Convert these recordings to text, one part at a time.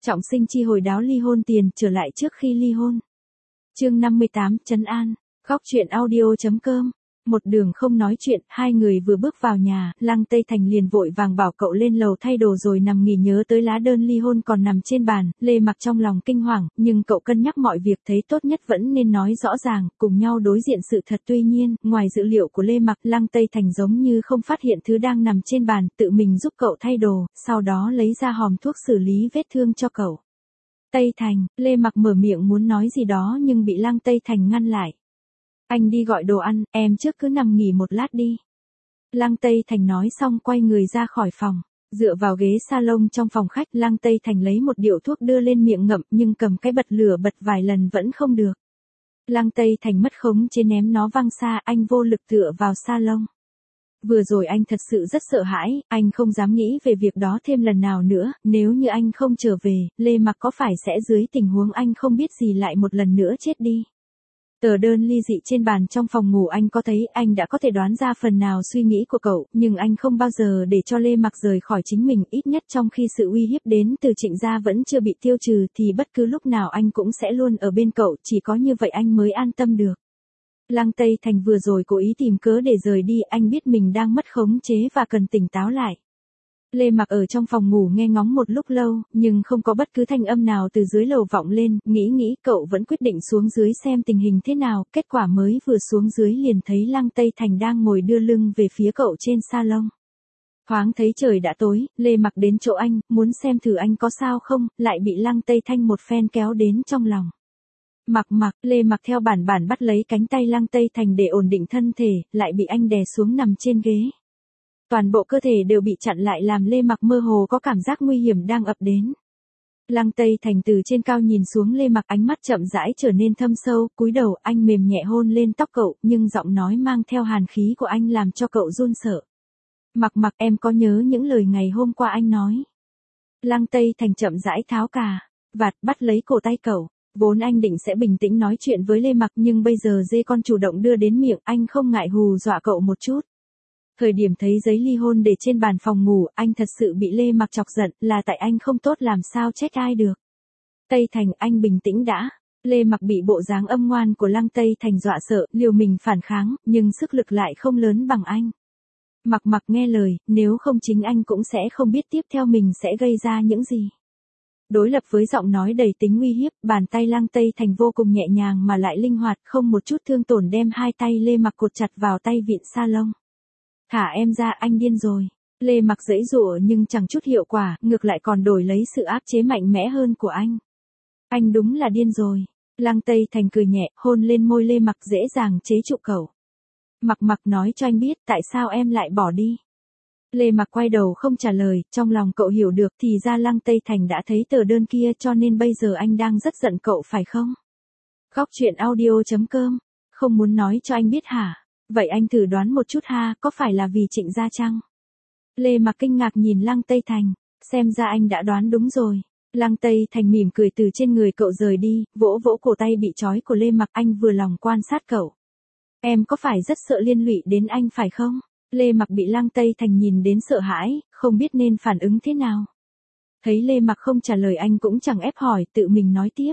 Trọng sinh chi hồi đáo ly hôn tiền trở lại trước khi ly hôn. Chương 58, trấn an. Góc truyện audio.com. Một đường không nói chuyện, hai người vừa bước vào nhà, Lăng Tây Thành liền vội vàng bảo cậu lên lầu thay đồ rồi nằm nghỉ, nhớ tới lá đơn ly hôn còn nằm trên bàn, Lê Mặc trong lòng kinh hoàng, nhưng cậu cân nhắc mọi việc thấy tốt nhất vẫn nên nói rõ ràng, cùng nhau đối diện sự thật. Tuy nhiên, ngoài dự liệu của Lê Mặc, Lăng Tây Thành giống như không phát hiện thứ đang nằm trên bàn, tự mình giúp cậu thay đồ, sau đó lấy ra hòm thuốc xử lý vết thương cho cậu. Tây Thành, Lê Mặc mở miệng muốn nói gì đó nhưng bị Lăng Tây Thành ngăn lại. Anh đi gọi đồ ăn, em trước cứ nằm nghỉ một lát đi. Lăng Tây Thành nói xong quay người ra khỏi phòng. Dựa vào ghế salon trong phòng khách, Lăng Tây Thành lấy một điệu thuốc đưa lên miệng ngậm nhưng cầm cái bật lửa bật vài lần vẫn không được. Lăng Tây Thành mất khống chế ném nó văng xa, anh vô lực tựa vào salon. Vừa rồi anh thật sự rất sợ hãi, anh không dám nghĩ về việc đó thêm lần nào nữa, nếu như anh không trở về, Lê Mặc có phải sẽ dưới tình huống anh không biết gì lại một lần nữa chết đi. Tờ đơn ly dị trên bàn trong phòng ngủ anh có thấy, anh đã có thể đoán ra phần nào suy nghĩ của cậu, nhưng anh không bao giờ để cho Lê Mặc rời khỏi chính mình, ít nhất trong khi sự uy hiếp đến từ Trịnh gia vẫn chưa bị tiêu trừ thì bất cứ lúc nào anh cũng sẽ luôn ở bên cậu, chỉ có như vậy anh mới an tâm được. Lăng Tây Thành vừa rồi cố ý tìm cớ để rời đi, anh biết mình đang mất khống chế và cần tỉnh táo lại. Lê Mặc ở trong phòng ngủ nghe ngóng một lúc lâu, nhưng không có bất cứ thanh âm nào từ dưới lầu vọng lên, nghĩ cậu vẫn quyết định xuống dưới xem tình hình thế nào, kết quả mới vừa xuống dưới liền thấy Lăng Tây Thành đang ngồi đưa lưng về phía cậu trên salon. Thoáng thấy trời đã tối, Lê Mặc đến chỗ anh, muốn xem thử anh có sao không, lại bị Lăng Tây Thành một phen kéo đến trong lòng. Mặc, Lê Mặc theo bản bắt lấy cánh tay Lăng Tây Thành để ổn định thân thể, lại bị anh đè xuống nằm trên ghế. Toàn bộ cơ thể đều bị chặn lại làm Lê Mặc mơ hồ có cảm giác nguy hiểm đang ập đến. Lăng Tây Thành từ trên cao nhìn xuống Lê Mặc, ánh mắt chậm rãi trở nên thâm sâu, cúi đầu anh mềm nhẹ hôn lên tóc cậu, nhưng giọng nói mang theo hàn khí của anh làm cho cậu run sợ. Mặc, em có nhớ những lời ngày hôm qua anh nói. Lăng Tây Thành chậm rãi tháo cà vạt bắt lấy cổ tay cậu. Vốn anh định sẽ bình tĩnh nói chuyện với Lê Mặc nhưng bây giờ dê con chủ động đưa đến miệng, anh không ngại hù dọa cậu một chút. Thời điểm thấy giấy ly hôn để trên bàn phòng ngủ, anh thật sự bị Lê Mặc chọc giận, là tại anh không tốt làm sao trách ai được. Tây Thành, anh bình tĩnh đã. Lê Mặc bị bộ dáng âm ngoan của Lăng Tây Thành dọa sợ, liều mình phản kháng, nhưng sức lực lại không lớn bằng anh. Mặc nghe lời, nếu không chính anh cũng sẽ không biết tiếp theo mình sẽ gây ra những gì. Đối lập với giọng nói đầy tính uy hiếp, bàn tay Lăng Tây Thành vô cùng nhẹ nhàng mà lại linh hoạt, không một chút thương tổn đem hai tay Lê Mặc cột chặt vào tay vịn salon. Thả em ra, anh điên rồi. Lê Mặc giãy giụa nhưng chẳng chút hiệu quả, ngược lại còn đổi lấy sự áp chế mạnh mẽ hơn của anh. Anh đúng là điên rồi. Lăng Tây Thành cười nhẹ, hôn lên môi Lê Mặc dễ dàng chế trụ cậu. Mặc nói cho anh biết tại sao em lại bỏ đi. Lê Mặc quay đầu không trả lời, trong lòng cậu hiểu được thì ra Lăng Tây Thành đã thấy tờ đơn kia cho nên bây giờ anh đang rất giận cậu phải không? Góc truyện audio.com. Không muốn nói cho anh biết hả? Vậy anh thử đoán một chút ha, có phải là vì Trịnh gia chăng? Lê Mặc kinh ngạc nhìn Lăng Tây Thành, xem ra anh đã đoán đúng rồi. Lăng Tây Thành mỉm cười từ trên người cậu rời đi, vỗ cổ tay bị trói của Lê Mặc, anh vừa lòng quan sát cậu. Em có phải rất sợ liên lụy đến anh phải không? Lê Mặc bị Lăng Tây Thành nhìn đến sợ hãi, không biết nên phản ứng thế nào. Thấy Lê Mặc không trả lời anh cũng chẳng ép hỏi, tự mình nói tiếp.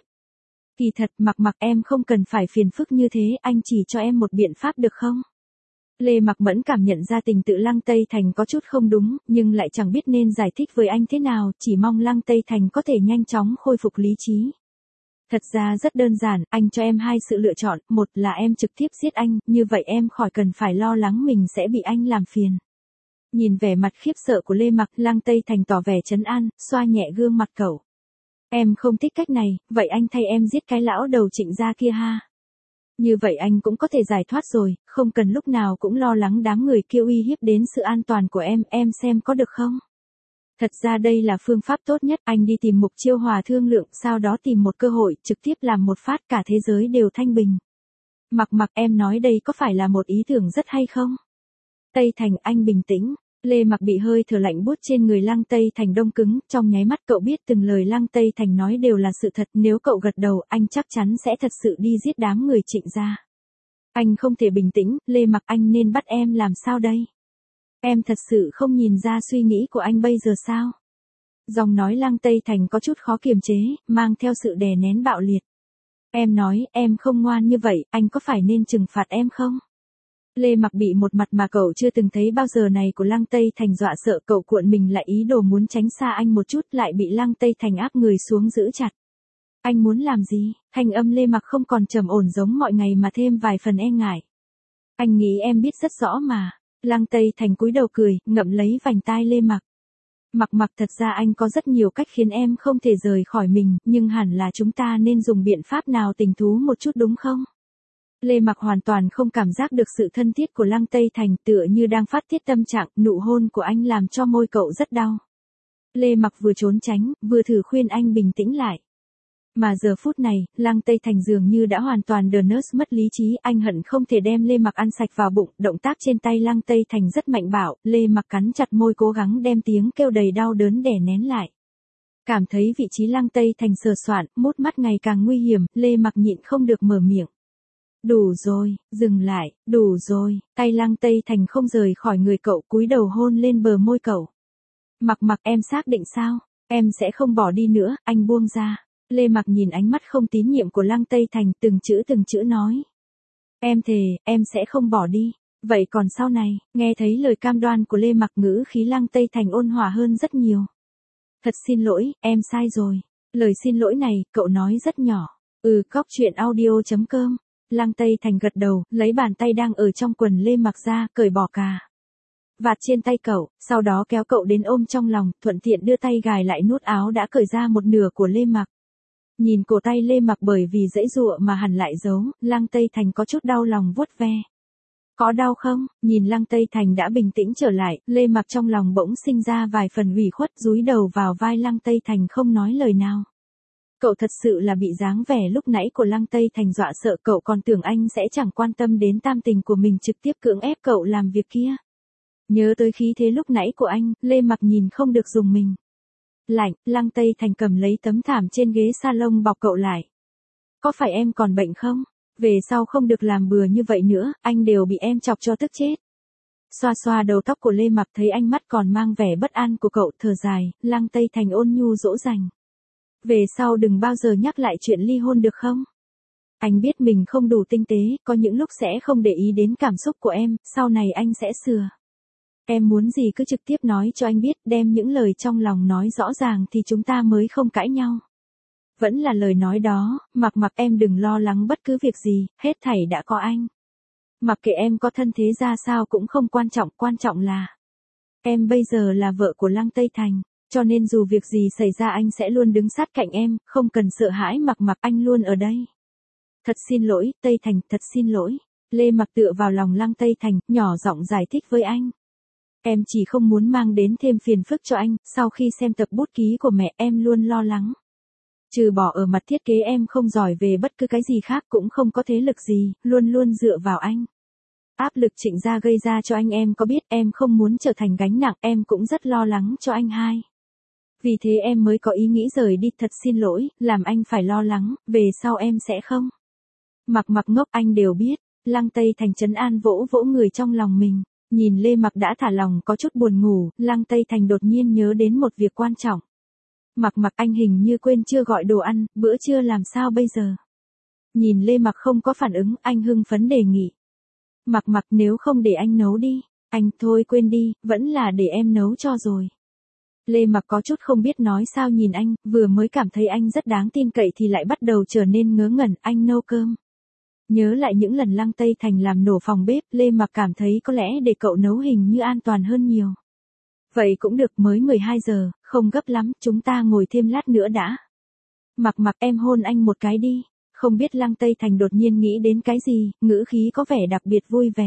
Kỳ thật Mặc em không cần phải phiền phức như thế, anh chỉ cho em một biện pháp được không? Lê Mặc mẫn cảm nhận ra tình tự Lăng Tây Thành có chút không đúng, nhưng lại chẳng biết nên giải thích với anh thế nào, chỉ mong Lăng Tây Thành có thể nhanh chóng khôi phục lý trí. Thật ra rất đơn giản, anh cho em hai sự lựa chọn, một là em trực tiếp giết anh, như vậy em khỏi cần phải lo lắng mình sẽ bị anh làm phiền. Nhìn vẻ mặt khiếp sợ của Lê Mặc, Lăng Tây Thành tỏ vẻ trấn an, xoa nhẹ gương mặt cậu. Em không thích cách này, vậy anh thay em giết cái lão đầu Trịnh gia kia ha. Như vậy anh cũng có thể giải thoát rồi, không cần lúc nào cũng lo lắng đám người kia uy hiếp đến sự an toàn của em xem có được không? Thật ra đây là phương pháp tốt nhất, anh đi tìm Mục Chiêu Hòa thương lượng, sau đó tìm một cơ hội, trực tiếp làm một phát cả thế giới đều thanh bình. Mặc em nói đây có phải là một ý tưởng rất hay không? Tây Thành, anh bình tĩnh. Lê Mặc bị hơi thở lạnh buốt trên người Lăng Tây Thành đông cứng, trong nháy mắt cậu biết từng lời Lăng Tây Thành nói đều là sự thật, nếu cậu gật đầu, anh chắc chắn sẽ thật sự đi giết đám người Trịnh gia. Anh không thể bình tĩnh, Lê Mặc, anh nên bắt em làm sao đây? Em thật sự không nhìn ra suy nghĩ của anh bây giờ sao? Giọng nói Lăng Tây Thành có chút khó kiềm chế, mang theo sự đè nén bạo liệt. Em nói, em không ngoan như vậy, anh có phải nên trừng phạt em không? Lê Mặc bị một mặt mà cậu chưa từng thấy bao giờ này của Lăng Tây Thành dọa sợ, cậu cuộn mình lại ý đồ muốn tránh xa anh một chút, lại bị Lăng Tây Thành áp người xuống giữ chặt. Anh muốn làm gì? Thanh âm Lê Mặc không còn trầm ổn giống mọi ngày mà thêm vài phần e ngại. Anh nghĩ em biết rất rõ mà. Lăng Tây Thành cúi đầu cười, ngậm lấy vành tai Lê Mặc. Mặc thật ra anh có rất nhiều cách khiến em không thể rời khỏi mình, nhưng hẳn là chúng ta nên dùng biện pháp nào tình thú một chút đúng không? Lê Mặc hoàn toàn không cảm giác được sự thân thiết của Lăng Tây Thành, tựa như đang phát tiết tâm trạng, nụ hôn của anh làm cho môi cậu rất đau. Lê Mặc vừa trốn tránh, vừa thử khuyên anh bình tĩnh lại. Mà giờ phút này, Lăng Tây Thành dường như đã hoàn toàn đờ nớt mất lý trí, anh hận không thể đem Lê Mặc ăn sạch vào bụng, động tác trên tay Lăng Tây Thành rất mạnh bạo, Lê Mặc cắn chặt môi cố gắng đem tiếng kêu đầy đau đớn đè nén lại. Cảm thấy vị trí Lăng Tây Thành sờ soạn, mút mắt ngày càng nguy hiểm, Lê Mặc nhịn không được mở miệng. Đủ rồi, dừng lại, đủ rồi, tay Lăng Tây Thành không rời khỏi người cậu, cúi đầu hôn lên bờ môi cậu. Mặc em xác định sao, em sẽ không bỏ đi nữa, anh buông ra. Lê Mặc nhìn ánh mắt không tín nhiệm của Lăng Tây Thành, từng chữ nói. Em thề, em sẽ không bỏ đi. Vậy còn sau này, nghe thấy lời cam đoan của Lê Mặc, ngữ khí Lăng Tây Thành ôn hòa hơn rất nhiều. Thật xin lỗi, em sai rồi. Lời xin lỗi này, cậu nói rất nhỏ. Cóc truyện audio.com. Lăng Tây Thành gật đầu, lấy bàn tay đang ở trong quần Lê Mặc ra, cởi bỏ cà vạt trên tay cậu, sau đó kéo cậu đến ôm trong lòng, thuận tiện đưa tay gài lại nút áo đã cởi ra một nửa của Lê Mặc. Nhìn cổ tay Lê Mặc bởi vì giãy giụa mà hẳn lại giấu, Lăng Tây Thành có chút đau lòng vuốt ve. Có đau không? Nhìn Lăng Tây Thành đã bình tĩnh trở lại, Lê Mặc trong lòng bỗng sinh ra vài phần ủy khuất, dúi đầu vào vai Lăng Tây Thành không nói lời nào. Cậu thật sự là bị dáng vẻ lúc nãy của Lăng Tây Thành dọa sợ, cậu còn tưởng anh sẽ chẳng quan tâm đến tam tình của mình, trực tiếp cưỡng ép cậu làm việc kia. Nhớ tới khí thế lúc nãy của anh, Lê Mặc nhìn không được dùng mình. Lạnh, Lăng Tây Thành cầm lấy tấm thảm trên ghế salon bọc cậu lại. Có phải em còn bệnh không? Về sau không được làm bừa như vậy nữa, anh đều bị em chọc cho tức chết. Xoa xoa đầu tóc của Lê Mặc, thấy ánh mắt còn mang vẻ bất an của cậu, thở dài, Lăng Tây Thành ôn nhu dỗ dành. Về sau đừng bao giờ nhắc lại chuyện ly hôn được không? Anh biết mình không đủ tinh tế, có những lúc sẽ không để ý đến cảm xúc của em, sau này anh sẽ sửa. Em muốn gì cứ trực tiếp nói cho anh biết, đem những lời trong lòng nói rõ ràng thì chúng ta mới không cãi nhau. Vẫn là lời nói đó, Mặc em đừng lo lắng bất cứ việc gì, hết thảy đã có anh. Mặc kệ em có thân thế ra sao cũng không quan trọng là em bây giờ là vợ của Lăng Tây Thành, cho nên dù việc gì xảy ra anh sẽ luôn đứng sát cạnh em, không cần sợ hãi. Mặc anh luôn ở đây. Thật xin lỗi, Tây Thành, thật xin lỗi. Lê Mặc tựa vào lòng Lăng Tây Thành, nhỏ giọng giải thích với anh. Em chỉ không muốn mang đến thêm phiền phức cho anh, sau khi xem tập bút ký của mẹ em luôn lo lắng. Trừ bỏ ở mặt thiết kế em không giỏi về bất cứ cái gì khác, cũng không có thế lực gì, luôn dựa vào anh. Áp lực Trịnh gia gây ra cho anh em có biết, em không muốn trở thành gánh nặng, em cũng rất lo lắng cho anh hai. Vì thế em mới có ý nghĩ rời đi, thật xin lỗi, làm anh phải lo lắng, về sau em sẽ không. Mặc ngốc, anh đều biết. Lăng Tây Thành trấn an vỗ người trong lòng mình. Nhìn Lê Mặc đã thả lòng có chút buồn ngủ, Lăng Tây Thành đột nhiên nhớ đến một việc quan trọng. Mặc anh hình như quên chưa gọi đồ ăn, bữa trưa làm sao bây giờ? Nhìn Lê Mặc không có phản ứng, anh hưng phấn đề nghị. Mặc nếu không để anh nấu đi. Anh thôi quên đi, vẫn là để em nấu cho rồi. Lê Mặc có chút không biết nói sao nhìn anh, vừa mới cảm thấy anh rất đáng tin cậy thì lại bắt đầu trở nên ngớ ngẩn, anh nấu cơm. Nhớ lại những lần Lăng Tây Thành làm nổ phòng bếp, Lê Mặc cảm thấy có lẽ để cậu nấu hình như an toàn hơn nhiều. Vậy cũng được, mới 12 giờ, không gấp lắm, chúng ta ngồi thêm lát nữa đã. Mặc em hôn anh một cái đi. Không biết Lăng Tây Thành đột nhiên nghĩ đến cái gì, ngữ khí có vẻ đặc biệt vui vẻ.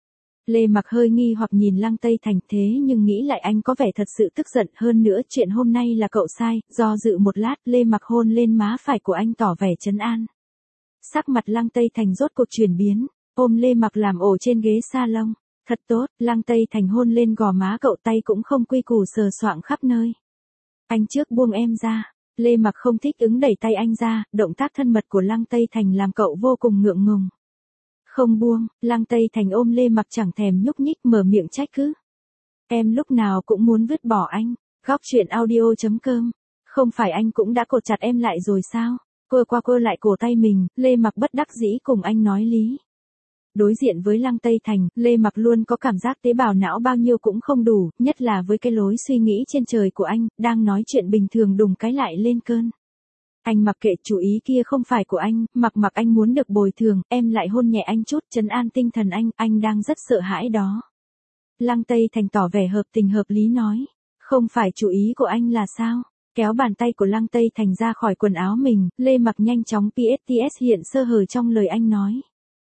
Lê Mặc hơi nghi hoặc nhìn Lăng Tây Thành, thế nhưng nghĩ lại anh có vẻ thật sự tức giận, hơn nữa chuyện hôm nay là cậu sai, do dự một lát, Lê Mặc hôn lên má phải của anh tỏ vẻ trấn an. Sắc mặt Lăng Tây Thành rốt cuộc chuyển biến, ôm Lê Mặc làm ổ trên ghế salon. Thật tốt, Lăng Tây Thành hôn lên gò má cậu, tay cũng không quy củ sờ soạng khắp nơi. Anh trước buông em ra. Lê Mặc không thích ứng đẩy tay anh ra, động tác thân mật của Lăng Tây Thành làm cậu vô cùng ngượng ngùng. Không buông, Lăng Tây Thành ôm Lê Mặc chẳng thèm nhúc nhích, mở miệng trách cứ. Em lúc nào cũng muốn vứt bỏ anh. Góc truyện audio.com. Không phải anh cũng đã cột chặt em lại rồi sao? Quơ qua quơ lại cổ tay mình, Lê Mặc bất đắc dĩ cùng anh nói lý. Đối diện với Lăng Tây Thành, Lê Mặc luôn có cảm giác tế bào não bao nhiêu cũng không đủ, nhất là với cái lối suy nghĩ trên trời của anh, đang nói chuyện bình thường đùng cái lại lên cơn. Anh mặc kệ, chủ ý kia không phải của anh, mặc anh muốn được bồi thường, em lại hôn nhẹ anh chút, trấn an tinh thần anh đang rất sợ hãi đó. Lăng Tây Thành tỏ vẻ hợp tình hợp lý nói, không phải chủ ý của anh là sao? Kéo bàn tay của Lăng Tây Thành ra khỏi quần áo mình, Lê Mặc nhanh chóng PSTS hiện sơ hở trong lời anh nói.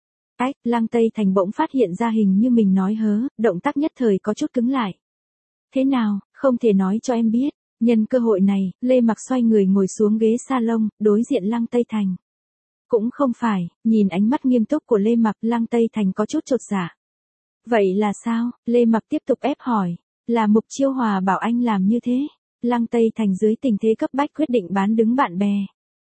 Lăng Tây Thành bỗng phát hiện ra hình như mình nói hớ, động tác nhất thời có chút cứng lại. Thế nào, không thể nói cho em biết. Nhân cơ hội này, Lê Mặc xoay người ngồi xuống ghế salon, đối diện Lăng Tây Thành. Cũng không phải, nhìn ánh mắt nghiêm túc của Lê Mặc, Lăng Tây Thành có chút chột dạ. Vậy là sao? Lê Mặc tiếp tục ép hỏi. Là Mục Chiêu Hòa bảo anh làm như thế. Lăng Tây Thành dưới tình thế cấp bách quyết định bán đứng bạn bè.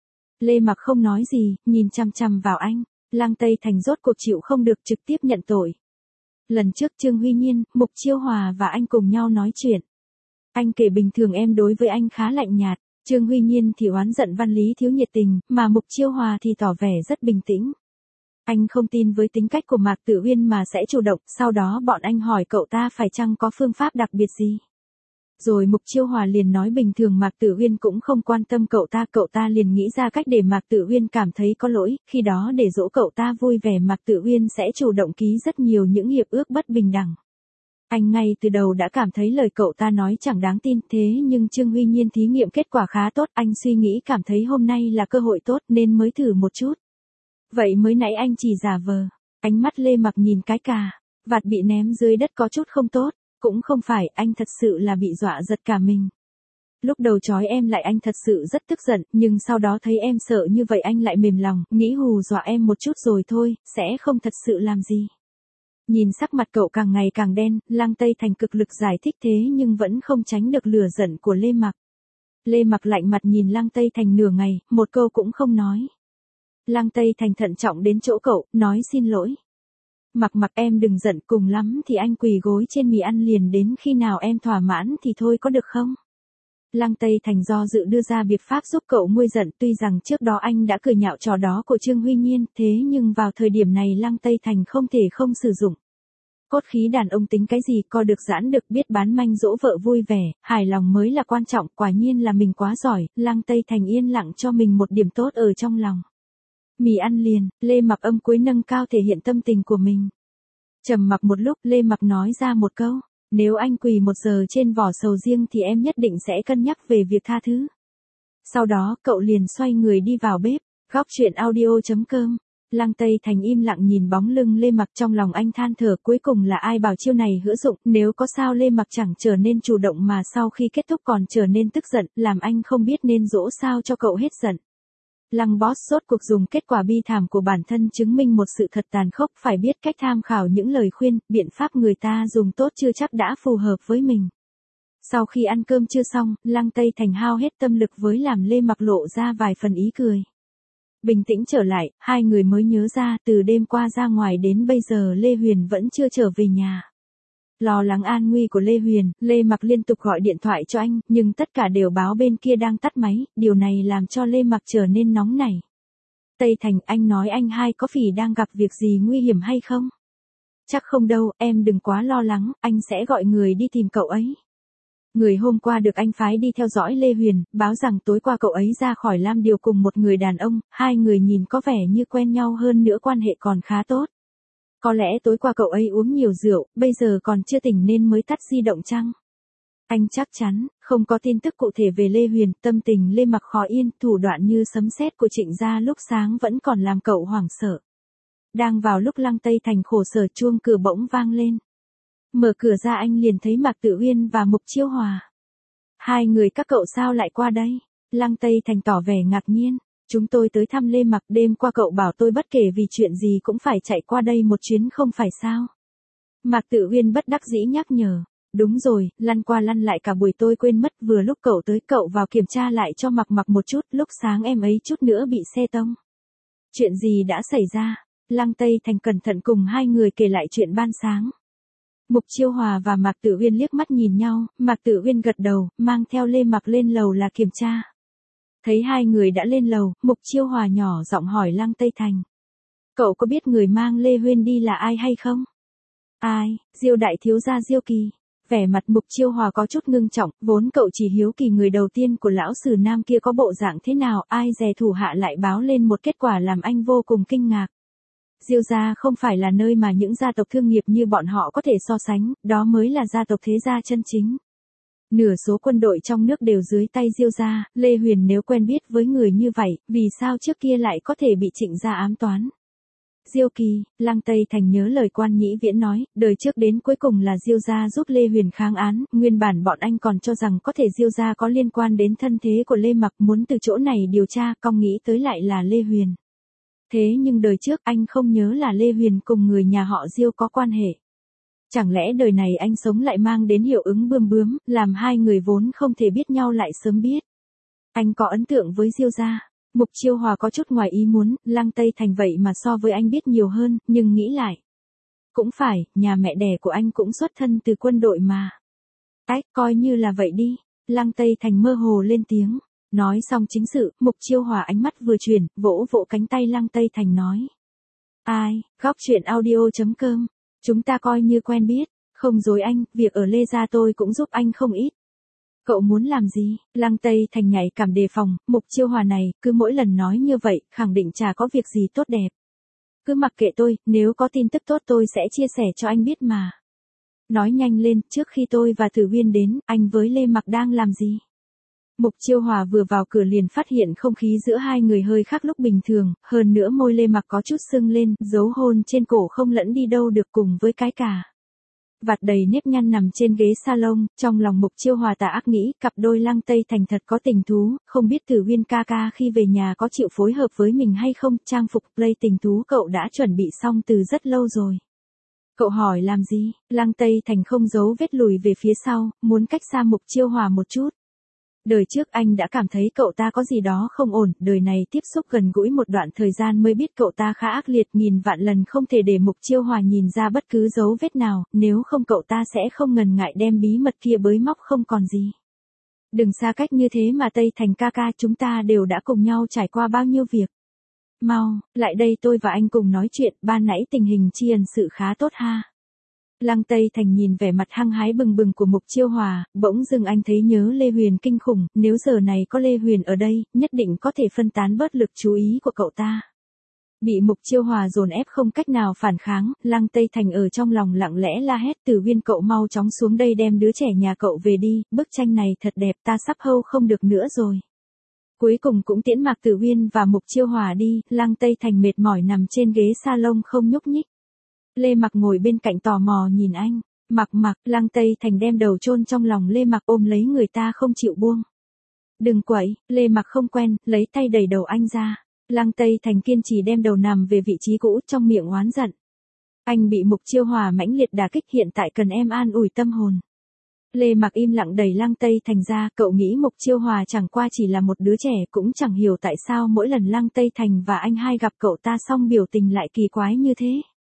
Lê Mặc không nói gì, nhìn chằm chằm vào anh. Lăng Tây Thành rốt cuộc chịu không được trực tiếp nhận tội. Lần trước Trương Huy Nhiên, Mục Chiêu Hòa và anh cùng nhau nói chuyện. Anh kể bình thường em đối với anh khá lạnh nhạt, Trương Huy Nhiên thì oán giận Văn Lý thiếu nhiệt tình, mà Mục Chiêu Hòa thì tỏ vẻ rất bình tĩnh. Anh không tin với tính cách của Mạc Tử Uyên mà sẽ chủ động, sau đó bọn anh hỏi cậu ta phải chăng có phương pháp đặc biệt gì. Rồi Mục Chiêu Hòa liền nói bình thường Mạc Tử Uyên cũng không quan tâm cậu ta liền nghĩ ra cách để Mạc Tử Uyên cảm thấy có lỗi, khi đó để dỗ cậu ta vui vẻ Mạc Tử Uyên sẽ chủ động ký rất nhiều những hiệp ước bất bình đẳng. Anh ngay từ đầu đã cảm thấy lời cậu ta nói chẳng đáng tin, thế nhưng Trương Huy Nhiên thí nghiệm kết quả khá tốt, anh suy nghĩ cảm thấy hôm nay là cơ hội tốt nên mới thử một chút. Vậy mới nãy anh chỉ giả vờ. Ánh mắt Lê Mặc nhìn cái cà vạt bị ném dưới đất có chút không tốt, cũng không phải, anh thật sự là bị dọa giật cả mình. Lúc đầu trói em lại anh thật sự rất tức giận, nhưng sau đó thấy em sợ như vậy anh lại mềm lòng, nghĩ hù dọa em một chút rồi thôi, sẽ không thật sự làm gì. Nhìn sắc mặt cậu càng ngày càng đen, Lăng Tây Thành cực lực giải thích thế nhưng vẫn không tránh được lửa giận của Lê Mặc. Lê Mặc lạnh mặt nhìn Lăng Tây Thành nửa ngày, một câu cũng không nói. Lăng Tây Thành thận trọng đến chỗ cậu, nói xin lỗi. Mặc em đừng giận, cùng lắm thì anh quỳ gối trên mì ăn liền, đến khi nào em thỏa mãn thì thôi có được không? Lăng Tây Thành do dự đưa ra biện pháp giúp cậu nguôi giận, tuy rằng trước đó anh đã cười nhạo trò đó của Trương Huy Nhiên, thế nhưng vào thời điểm này Lăng Tây Thành không thể không sử dụng. Cốt khí đàn ông tính cái gì, co được giãn được, biết bán manh dỗ vợ vui vẻ, hài lòng mới là quan trọng, quả nhiên là mình quá giỏi, Lăng Tây Thành yên lặng cho mình một điểm tốt ở trong lòng. Mì ăn liền, Lê Mặc âm cuối nâng cao thể hiện tâm tình của mình. Trầm mặc một lúc, Lê Mặc nói ra một câu, nếu anh quỳ 1 giờ trên vỏ sầu riêng thì em nhất định sẽ cân nhắc về việc tha thứ. Sau đó, cậu liền xoay người đi vào bếp. Góc truyện audio.com. Lăng Tây Thành im lặng nhìn bóng lưng Lê Mặc, trong lòng anh than thở, cuối cùng là ai bảo chiêu này hữu dụng, nếu có sao Lê Mặc chẳng trở nên chủ động mà sau khi kết thúc còn trở nên tức giận, làm anh không biết nên dỗ sao cho cậu hết giận. Lăng Boss rốt cuộc dùng kết quả bi thảm của bản thân chứng minh một sự thật tàn khốc, phải biết cách tham khảo những lời khuyên, biện pháp người ta dùng tốt chưa chắc đã phù hợp với mình. Sau khi ăn cơm chưa xong, Lăng Tây Thành hao hết tâm lực với làm Lê Mặc lộ ra vài phần ý cười. Bình tĩnh trở lại, hai người mới nhớ ra từ đêm qua ra ngoài đến bây giờ Lê Huyền vẫn chưa trở về nhà. Lo lắng an nguy của Lê Huyền, Lê Mặc liên tục gọi điện thoại cho anh, nhưng tất cả đều báo bên kia đang tắt máy, điều này làm cho Lê Mặc trở nên nóng nảy. Tây Thành, anh nói anh hai có phải đang gặp việc gì nguy hiểm hay không? Chắc không đâu, em đừng quá lo lắng, anh sẽ gọi người đi tìm cậu ấy. Người hôm qua được anh phái đi theo dõi Lê Huyền, báo rằng tối qua cậu ấy ra khỏi Lam Điều cùng một người đàn ông, hai người nhìn có vẻ như quen nhau, hơn nữa quan hệ còn khá tốt. Có lẽ tối qua cậu ấy uống nhiều rượu, bây giờ còn chưa tỉnh nên mới tắt di động chăng? Anh chắc chắn, không có tin tức cụ thể về Lê Huyền, tâm tình Lê Mặc khó yên, thủ đoạn như sấm sét của Trịnh gia lúc sáng vẫn còn làm cậu hoảng sợ. Đang vào lúc Lăng Tây Thành khổ sở, chuông cửa bỗng vang lên. Mở cửa ra anh liền thấy Mạc Tử Uyên và Mục Chiêu Hòa. Hai người các cậu sao lại qua đây? Lăng Tây Thành tỏ vẻ ngạc nhiên. Chúng tôi tới thăm Lê Mặc, đêm qua cậu bảo tôi bất kể vì chuyện gì cũng phải chạy qua đây một chuyến không phải sao? Mạc Tử Uyên bất đắc dĩ nhắc nhở. Đúng rồi, lăn qua lăn lại cả buổi tôi quên mất, vừa lúc cậu tới cậu vào kiểm tra lại cho Mặc một chút, lúc sáng em ấy chút nữa bị xe tông. Chuyện gì đã xảy ra? Lăng Tây Thành cẩn thận cùng hai người kể lại chuyện ban sáng. Mục Chiêu Hòa và Mạc Tử Uyên liếc mắt nhìn nhau, Mạc Tử Uyên gật đầu, mang theo Lê Mặc lên lầu là kiểm tra. Thấy hai người đã lên lầu, Mục Chiêu Hòa nhỏ giọng hỏi Lăng Tây Thành. Cậu có biết người mang Lê Huyên đi là ai hay không? Ai, Diêu đại thiếu gia Diêu Kỳ. Vẻ mặt Mục Chiêu Hòa có chút ngưng trọng, vốn cậu chỉ hiếu kỳ người đầu tiên của lão sử nam kia có bộ dạng thế nào, ai dè thủ hạ lại báo lên một kết quả làm anh vô cùng kinh ngạc. Diêu gia không phải là nơi mà những gia tộc thương nghiệp như bọn họ có thể so sánh, đó mới là gia tộc thế gia chân chính. Nửa số quân đội trong nước đều dưới tay Diêu gia, Lê Huyền nếu quen biết với người như vậy, vì sao trước kia lại có thể bị Trịnh gia ám toán? Diêu Kỳ, Lăng Tây Thành nhớ lời Quan Nhĩ Viễn nói, đời trước đến cuối cùng là Diêu gia giúp Lê Huyền kháng án, nguyên bản bọn anh còn cho rằng có thể Diêu gia có liên quan đến thân thế của Lê Mặc, muốn từ chỗ này điều tra, cong nghĩ tới lại là Lê Huyền. Thế nhưng đời trước anh không nhớ là Lê Huyền cùng người nhà họ Diêu có quan hệ. Chẳng lẽ đời này anh sống lại mang đến hiệu ứng bươm bướm, làm hai người vốn không thể biết nhau lại sớm biết. Anh có ấn tượng với Diêu gia. Mục Chiêu Hòa có chút ngoài ý muốn, Lăng Tây Thành vậy mà so với anh biết nhiều hơn, nhưng nghĩ lại. Cũng phải, nhà mẹ đẻ của anh cũng xuất thân từ quân đội mà. Ách, coi như là vậy đi. Lăng Tây Thành mơ hồ lên tiếng. Nói xong chính sự, Mục Chiêu Hòa ánh mắt vừa chuyển, vỗ vỗ cánh tay Lăng Tây Thành nói. Ai, góc chuyện audio.com. Chúng ta coi như quen biết, không dối anh, việc ở Lê gia tôi cũng giúp anh không ít. Cậu muốn làm gì? Lăng Tây Thành nhảy cảm đề phòng, Mục Chiêu Hòa này, cứ mỗi lần nói như vậy, khẳng định chả có việc gì tốt đẹp. Cứ mặc kệ tôi, nếu có tin tức tốt tôi sẽ chia sẻ cho anh biết mà. Nói nhanh lên, trước khi tôi và Tử Uyên đến, anh với Lê Mặc đang làm gì? Mục Chiêu Hòa vừa vào cửa liền phát hiện không khí giữa hai người hơi khác lúc bình thường, hơn nữa môi Lê Mặc có chút sưng lên, dấu hôn trên cổ không lẫn đi đâu được cùng với cái cả. Vạt đầy nếp nhăn nằm trên ghế salon, trong lòng Mục Chiêu Hòa tà ác nghĩ, cặp đôi Lăng Tây Thành thật có tình thú, không biết Tử Uyên ca ca khi về nhà có chịu phối hợp với mình hay không, trang phục play tình thú cậu đã chuẩn bị xong từ rất lâu rồi. Cậu hỏi làm gì? Lăng Tây Thành không giấu vết lùi về phía sau, muốn cách xa Mục Chiêu Hòa một chút. Đời trước anh đã cảm thấy cậu ta có gì đó không ổn, đời này tiếp xúc gần gũi một đoạn thời gian mới biết cậu ta khá ác liệt, nghìn vạn lần không thể để Mục Chiêu Hòa nhìn ra bất cứ dấu vết nào, nếu không cậu ta sẽ không ngần ngại đem bí mật kia bới móc không còn gì. Đừng xa cách như thế mà Tây Thành ca ca, chúng ta đều đã cùng nhau trải qua bao nhiêu việc. Mau, lại đây tôi và anh cùng nói chuyện, ban nãy tình hình tri ân sự khá tốt ha. Lăng Tây Thành nhìn vẻ mặt hăng hái bừng bừng của Mục Chiêu Hòa, bỗng dưng anh thấy nhớ Lê Huyền kinh khủng, nếu giờ này có Lê Huyền ở đây, nhất định có thể phân tán bớt lực chú ý của cậu ta. Bị Mục Chiêu Hòa dồn ép không cách nào phản kháng, Lăng Tây Thành ở trong lòng lặng lẽ la hét, Tử Uyên cậu mau chóng xuống đây đem đứa trẻ nhà cậu về đi, bức tranh này thật đẹp, ta sắp hâu không được nữa rồi. Cuối cùng cũng tiễn Mạc Tử Uyên và Mục Chiêu Hòa đi, Lăng Tây Thành mệt mỏi nằm trên ghế salon không nhúc nhích. Lê Mặc ngồi bên cạnh tò mò nhìn anh. Mặc, Lăng Tây Thành đem đầu chôn trong lòng Lê Mặc ôm lấy người ta không chịu buông. Đừng quậy, Lê Mặc không quen, lấy tay đẩy đầu anh ra. Lăng Tây Thành kiên trì đem đầu nằm về vị trí cũ, trong miệng oán giận. Anh bị Mục Chiêu Hòa mãnh liệt đả kích, hiện tại cần em an ủi tâm hồn. Lê Mặc im lặng đẩy Lăng Tây Thành ra, cậu nghĩ Mục Chiêu Hòa chẳng qua chỉ là một đứa trẻ, cũng chẳng hiểu tại sao mỗi lần Lăng Tây Thành và anh hai gặp cậu ta xong biểu tình lại kỳ quái như thế.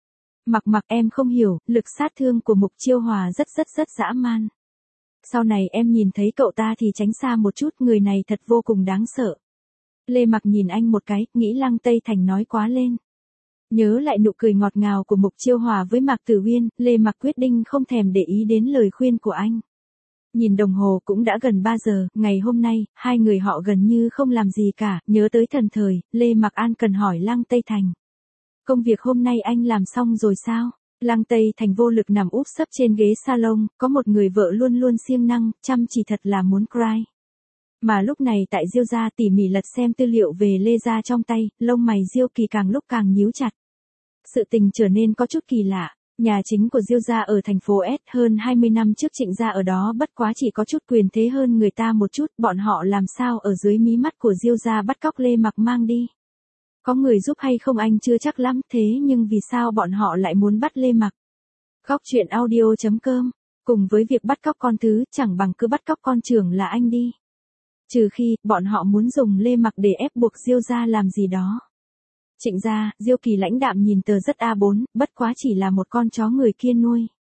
Mặc em không hiểu, lực sát thương của Mục Chiêu Hòa rất dã man. Sau này em nhìn thấy cậu ta thì tránh xa một chút, người này thật vô cùng đáng sợ. Lê Mặc nhìn anh một cái, nghĩ Lăng Tây Thành nói quá lên. Nhớ lại nụ cười ngọt ngào của Mục Chiêu Hòa với Mạc Tử Uyên, Lê Mặc quyết định không thèm để ý đến lời khuyên của anh. Nhìn đồng hồ cũng đã gần 3 giờ, ngày hôm nay, hai người họ gần như không làm gì cả, nhớ tới thần thời, Lê Mặc An cần hỏi Lăng Tây Thành. Công việc hôm nay anh làm xong rồi sao? Lăng Tây Thành vô lực nằm úp sấp trên ghế salon, có một người vợ luôn luôn siêng năng, chăm chỉ thật là muốn cry. Mà lúc này tại Diêu gia tỉ mỉ lật xem tư liệu về Lê gia trong tay, lông mày Diêu Kỳ càng lúc càng nhíu chặt. Sự tình trở nên có chút kỳ lạ. Nhà chính của Diêu gia ở thành phố S, hơn 20 năm trước Trịnh gia ở đó bất quá chỉ có chút quyền thế hơn người ta một chút, bọn họ làm sao ở dưới mí mắt của Diêu gia bắt cóc Lê Mặc mang đi. Có người giúp hay không anh chưa chắc lắm, thế nhưng vì sao bọn họ lại muốn bắt Lê Mặc? Góc chuyện audio.com, cùng với việc bắt cóc con thứ, chẳng bằng cứ bắt cóc con trưởng là anh đi. Trừ khi, bọn họ muốn dùng Lê Mặc để ép buộc Diêu gia làm gì đó. Trịnh gia, Diêu Kỳ lãnh đạm nhìn tờ rất A4, bất quá chỉ là một con chó người kia nuôi.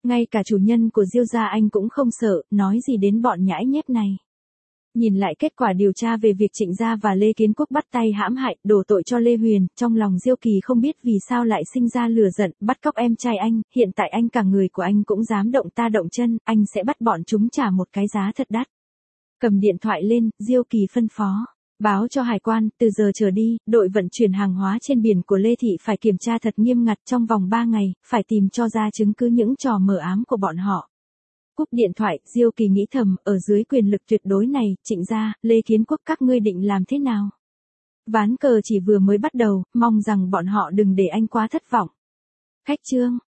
Ngay cả chủ nhân của Diêu gia anh cũng không sợ, nói gì đến bọn nhãi nhép này. Nhìn lại kết quả điều tra về việc Trịnh Gia và Lê Kiến Quốc bắt tay hãm hại, đổ tội cho Lê Huyền, trong lòng Diêu Kỳ không biết vì sao lại sinh ra lửa giận, bắt cóc em trai anh, hiện tại anh cả người của anh cũng dám động ta động chân, anh sẽ bắt bọn chúng trả một cái giá thật đắt. Cầm điện thoại lên, Diêu Kỳ phân phó. Báo cho hải quan, từ giờ trở đi, đội vận chuyển hàng hóa trên biển của Lê Thị phải kiểm tra thật nghiêm ngặt trong vòng 3 ngày, phải tìm cho ra chứng cứ những trò mờ ám của bọn họ. Cúp điện thoại, Diêu Kỳ nghĩ thầm, ở dưới quyền lực tuyệt đối này, Trịnh Gia, Lê Kiến Quốc các ngươi định làm thế nào? Ván cờ chỉ vừa mới bắt đầu, mong rằng bọn họ đừng để anh quá thất vọng. Khách trương.